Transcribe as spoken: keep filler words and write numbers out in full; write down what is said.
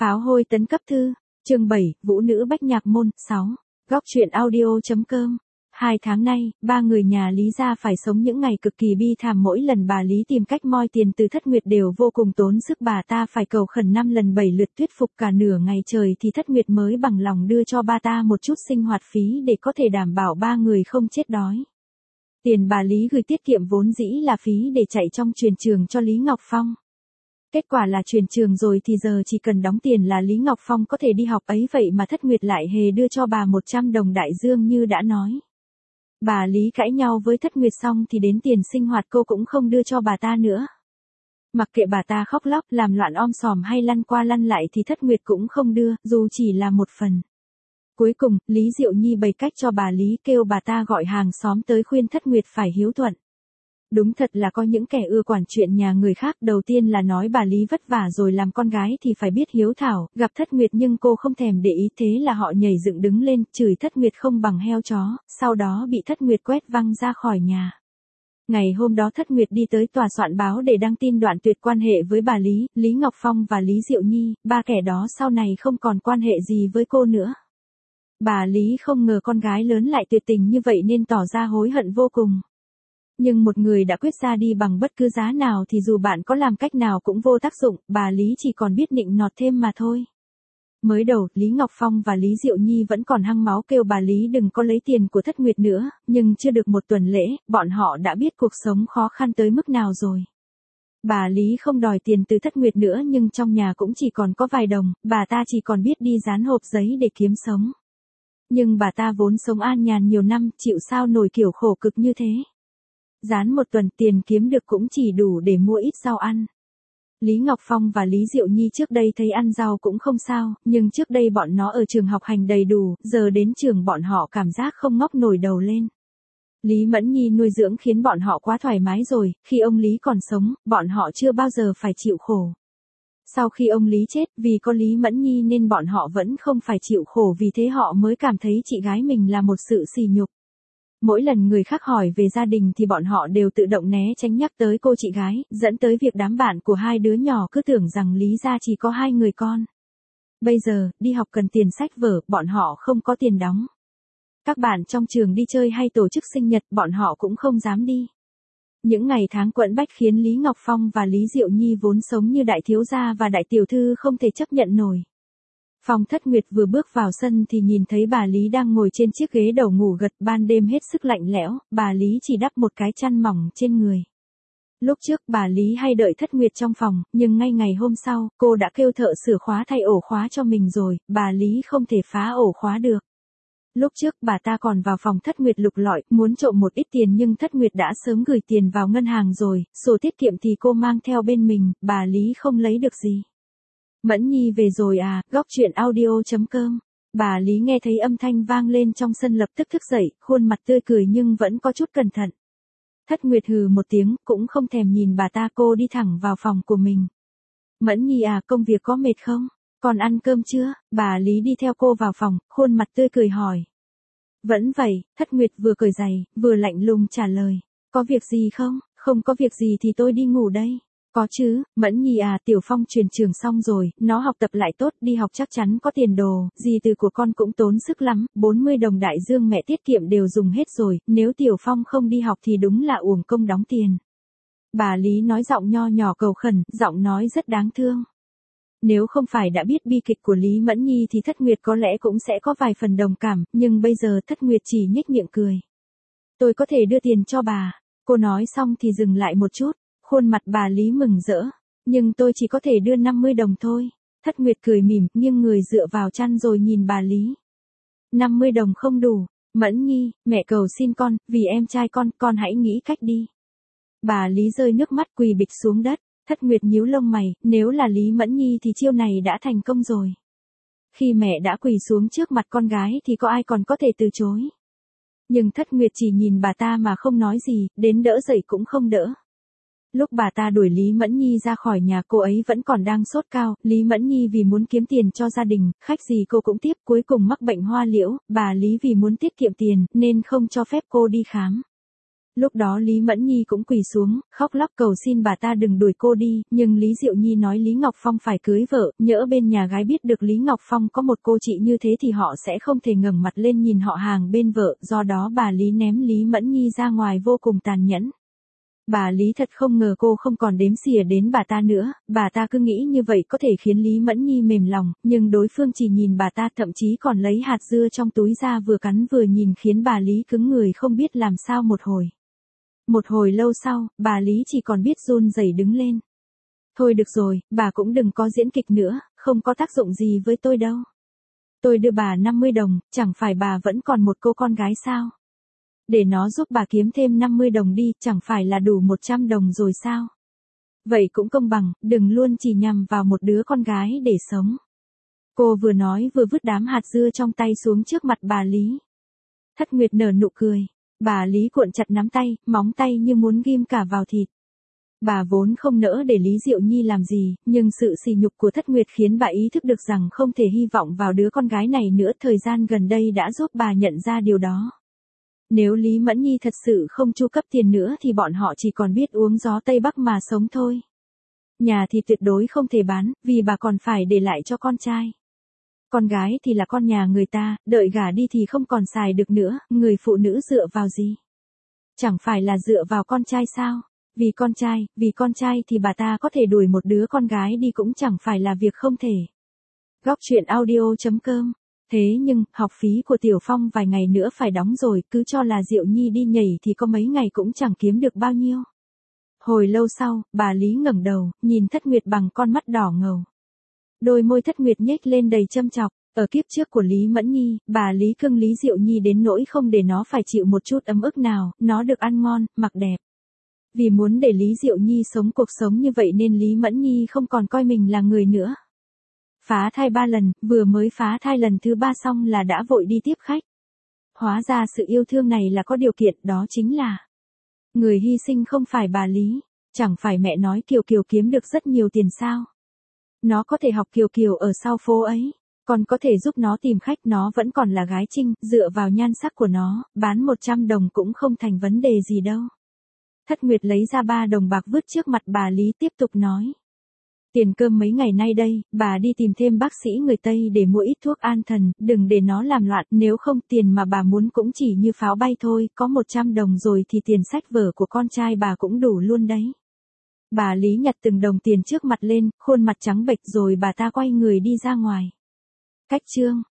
Pháo hôi tấn cấp thư, chương bảy, Vũ nữ bách nhạc môn, sáu. Góc truyện audio.com. Hai tháng nay, ba người nhà Lý gia phải sống những ngày cực kỳ bi thảm, mỗi lần bà Lý tìm cách moi tiền từ Thất Nguyệt đều vô cùng tốn sức, bà ta phải cầu khẩn năm lần bảy lượt thuyết phục cả nửa ngày trời thì Thất Nguyệt mới bằng lòng đưa cho ba ta một chút sinh hoạt phí để có thể đảm bảo ba người không chết đói. Tiền bà Lý gửi tiết kiệm vốn dĩ là phí để chạy trong truyền trường cho Lý Ngọc Phong. Kết quả là truyền trường rồi thì giờ chỉ cần đóng tiền là Lý Ngọc Phong có thể đi học, ấy vậy mà Thất Nguyệt lại hề đưa cho bà một trăm đồng đại dương như đã nói. Bà Lý cãi nhau với Thất Nguyệt xong thì đến tiền sinh hoạt cô cũng không đưa cho bà ta nữa. Mặc kệ bà ta khóc lóc, làm loạn om sòm hay lăn qua lăn lại thì Thất Nguyệt cũng không đưa, dù chỉ là một phần. Cuối cùng, Lý Diệu Nhi bày cách cho bà Lý, kêu bà ta gọi hàng xóm tới khuyên Thất Nguyệt phải hiếu thuận. Đúng thật là có những kẻ ưa quản chuyện nhà người khác, đầu tiên là nói bà Lý vất vả rồi làm con gái thì phải biết hiếu thảo, gặp Thất Nguyệt nhưng cô không thèm để ý, thế là họ nhảy dựng đứng lên, chửi Thất Nguyệt không bằng heo chó, sau đó bị Thất Nguyệt quét văng ra khỏi nhà. Ngày hôm đó Thất Nguyệt đi tới tòa soạn báo để đăng tin đoạn tuyệt quan hệ với bà Lý, Lý Ngọc Phong và Lý Diệu Nhi, ba kẻ đó sau này không còn quan hệ gì với cô nữa. Bà Lý không ngờ con gái lớn lại tuyệt tình như vậy nên tỏ ra hối hận vô cùng. Nhưng một người đã quyết ra đi bằng bất cứ giá nào thì dù bạn có làm cách nào cũng vô tác dụng, bà Lý chỉ còn biết nịnh nọt thêm mà thôi. Mới đầu, Lý Ngọc Phong và Lý Diệu Nhi vẫn còn hăng máu kêu bà Lý đừng có lấy tiền của Thất Nguyệt nữa, nhưng chưa được một tuần lễ, bọn họ đã biết cuộc sống khó khăn tới mức nào rồi. Bà Lý không đòi tiền từ Thất Nguyệt nữa nhưng trong nhà cũng chỉ còn có vài đồng, bà ta chỉ còn biết đi dán hộp giấy để kiếm sống. Nhưng bà ta vốn sống an nhàn nhiều năm, chịu sao nổi kiểu khổ cực như thế. Dán một tuần tiền kiếm được cũng chỉ đủ để mua ít rau ăn. Lý Ngọc Phong và Lý Diệu Nhi trước đây thấy ăn rau cũng không sao, nhưng trước đây bọn nó ở trường học hành đầy đủ, giờ đến trường bọn họ cảm giác không ngóc nổi đầu lên. Lý Mẫn Nhi nuôi dưỡng khiến bọn họ quá thoải mái rồi, khi ông Lý còn sống, bọn họ chưa bao giờ phải chịu khổ. Sau khi ông Lý chết, vì có Lý Mẫn Nhi nên bọn họ vẫn không phải chịu khổ, vì thế họ mới cảm thấy chị gái mình là một sự sỉ nhục. Mỗi lần người khác hỏi về gia đình thì bọn họ đều tự động né tránh nhắc tới cô chị gái, dẫn tới việc đám bạn của hai đứa nhỏ cứ tưởng rằng Lý gia chỉ có hai người con. Bây giờ, đi học cần tiền sách vở, bọn họ không có tiền đóng. Các bạn trong trường đi chơi hay tổ chức sinh nhật, bọn họ cũng không dám đi. Những ngày tháng quẫn bách khiến Lý Ngọc Phong và Lý Diệu Nhi vốn sống như đại thiếu gia và đại tiểu thư không thể chấp nhận nổi. Phong Thất Nguyệt vừa bước vào sân thì nhìn thấy bà Lý đang ngồi trên chiếc ghế đầu ngủ gật, ban đêm hết sức lạnh lẽo, bà Lý chỉ đắp một cái chăn mỏng trên người. Lúc trước bà Lý hay đợi Thất Nguyệt trong phòng, nhưng ngay ngày hôm sau, cô đã kêu thợ sửa khóa thay ổ khóa cho mình rồi, bà Lý không thể phá ổ khóa được. Lúc trước bà ta còn vào phòng Thất Nguyệt lục lọi, muốn trộm một ít tiền nhưng Thất Nguyệt đã sớm gửi tiền vào ngân hàng rồi, sổ tiết kiệm thì cô mang theo bên mình, bà Lý không lấy được gì. Mẫn Nhi về rồi à, góc truyện audio.com. Bà Lý nghe thấy âm thanh vang lên trong sân lập tức thức dậy, khuôn mặt tươi cười nhưng vẫn có chút cẩn thận. Thất Nguyệt hừ một tiếng, cũng không thèm nhìn bà ta, cô đi thẳng vào phòng của mình. Mẫn Nhi à, công việc có mệt không? Còn ăn cơm chưa? Bà Lý đi theo cô vào phòng, khuôn mặt tươi cười hỏi. Vẫn vậy, Thất Nguyệt vừa cởi giày, vừa lạnh lùng trả lời. Có việc gì không? Không có việc gì thì tôi đi ngủ đây. Có chứ, Mẫn Nhi à, Tiểu Phong truyền trường xong rồi, nó học tập lại tốt, đi học chắc chắn có tiền đồ, gì từ của con cũng tốn sức lắm, bốn mươi đồng đại dương mẹ tiết kiệm đều dùng hết rồi, nếu Tiểu Phong không đi học thì đúng là uổng công đóng tiền. Bà Lý nói giọng nho nhỏ cầu khẩn, giọng nói rất đáng thương. Nếu không phải đã biết bi kịch của Lý Mẫn Nhi thì Thất Nguyệt có lẽ cũng sẽ có vài phần đồng cảm, nhưng bây giờ Thất Nguyệt chỉ nhếch miệng cười. Tôi có thể đưa tiền cho bà. Cô nói xong thì dừng lại một chút. Khuôn mặt bà Lý mừng rỡ, nhưng tôi chỉ có thể đưa năm mươi đồng thôi. Thất Nguyệt cười mỉm, nghiêng người dựa vào chăn rồi nhìn bà Lý. năm mươi đồng không đủ, Mẫn Nhi, mẹ cầu xin con, vì em trai con, con hãy nghĩ cách đi. Bà Lý rơi nước mắt quỳ bịch xuống đất, Thất Nguyệt nhíu lông mày, nếu là Lý Mẫn Nhi thì chiêu này đã thành công rồi. Khi mẹ đã quỳ xuống trước mặt con gái thì có ai còn có thể từ chối. Nhưng Thất Nguyệt chỉ nhìn bà ta mà không nói gì, đến đỡ dậy cũng không đỡ. Lúc bà ta đuổi Lý Mẫn Nhi ra khỏi nhà, cô ấy vẫn còn đang sốt cao, Lý Mẫn Nhi vì muốn kiếm tiền cho gia đình, khách gì cô cũng tiếp, cuối cùng mắc bệnh hoa liễu, bà Lý vì muốn tiết kiệm tiền, nên không cho phép cô đi khám. Lúc đó Lý Mẫn Nhi cũng quỳ xuống, khóc lóc cầu xin bà ta đừng đuổi cô đi, nhưng Lý Diệu Nhi nói Lý Ngọc Phong phải cưới vợ, nhỡ bên nhà gái biết được Lý Ngọc Phong có một cô chị như thế thì họ sẽ không thể ngẩng mặt lên nhìn họ hàng bên vợ, do đó bà Lý ném Lý Mẫn Nhi ra ngoài vô cùng tàn nhẫn. Bà Lý thật không ngờ cô không còn đếm xỉa đến bà ta nữa, bà ta cứ nghĩ như vậy có thể khiến Lý Mẫn Nhi mềm lòng, nhưng đối phương chỉ nhìn bà ta thậm chí còn lấy hạt dưa trong túi ra vừa cắn vừa nhìn khiến bà Lý cứng người không biết làm sao một hồi. Một hồi lâu sau, bà Lý chỉ còn biết run rẩy đứng lên. Thôi được rồi, bà cũng đừng có diễn kịch nữa, không có tác dụng gì với tôi đâu. Tôi đưa bà năm mươi đồng, chẳng phải bà vẫn còn một cô con gái sao? Để nó giúp bà kiếm thêm năm mươi đồng đi, chẳng phải là đủ một trăm đồng rồi sao? Vậy cũng công bằng, đừng luôn chỉ nhằm vào một đứa con gái để sống. Cô vừa nói vừa vứt đám hạt dưa trong tay xuống trước mặt bà Lý. Thất Nguyệt nở nụ cười. Bà Lý cuộn chặt nắm tay, móng tay như muốn ghim cả vào thịt. Bà vốn không nỡ để Lý Diệu Nhi làm gì, nhưng sự sỉ nhục của Thất Nguyệt khiến bà ý thức được rằng không thể hy vọng vào đứa con gái này nữa. Thời gian gần đây đã giúp bà nhận ra điều đó. Nếu Lý Mẫn Nhi thật sự không chu cấp tiền nữa thì bọn họ chỉ còn biết uống gió Tây Bắc mà sống thôi. Nhà thì tuyệt đối không thể bán, vì bà còn phải để lại cho con trai. Con gái thì là con nhà người ta, đợi gả đi thì không còn xài được nữa, người phụ nữ dựa vào gì? Chẳng phải là dựa vào con trai sao? Vì con trai, vì con trai thì bà ta có thể đuổi một đứa con gái đi cũng chẳng phải là việc không thể. Góc truyện audio chấm com. Thế nhưng, học phí của Tiểu Phong vài ngày nữa phải đóng rồi, cứ cho là Diệu Nhi đi nhảy thì có mấy ngày cũng chẳng kiếm được bao nhiêu. Hồi lâu sau, bà Lý ngẩng đầu, nhìn Thất Nguyệt bằng con mắt đỏ ngầu. Đôi môi Thất Nguyệt nhếch lên đầy châm chọc. Ở kiếp trước của Lý Mẫn Nhi, bà Lý cưng Lý Diệu Nhi đến nỗi không để nó phải chịu một chút ấm ức nào, nó được ăn ngon, mặc đẹp. Vì muốn để Lý Diệu Nhi sống cuộc sống như vậy nên Lý Mẫn Nhi không còn coi mình là người nữa. Phá thai ba lần, vừa mới phá thai lần thứ ba xong là đã vội đi tiếp khách. Hóa ra sự yêu thương này là có điều kiện, đó chính là người hy sinh không phải bà Lý. Chẳng phải mẹ nói Kiều Kiều kiếm được rất nhiều tiền sao? Nó có thể học Kiều Kiều ở sau phố ấy. Còn có thể giúp nó tìm khách, nó vẫn còn là gái trinh, dựa vào nhan sắc của nó, bán một trăm đồng cũng không thành vấn đề gì đâu. Thất Nguyệt lấy ra ba đồng bạc vứt trước mặt bà Lý tiếp tục nói. Tiền cơm mấy ngày nay đây, bà đi tìm thêm bác sĩ người Tây để mua ít thuốc an thần, đừng để nó làm loạn, nếu không tiền mà bà muốn cũng chỉ như pháo bay thôi, có một trăm đồng rồi thì tiền sách vở của con trai bà cũng đủ luôn đấy. Bà Lý nhặt từng đồng tiền trước mặt lên, khuôn mặt trắng bệch rồi bà ta quay người đi ra ngoài. Cách chương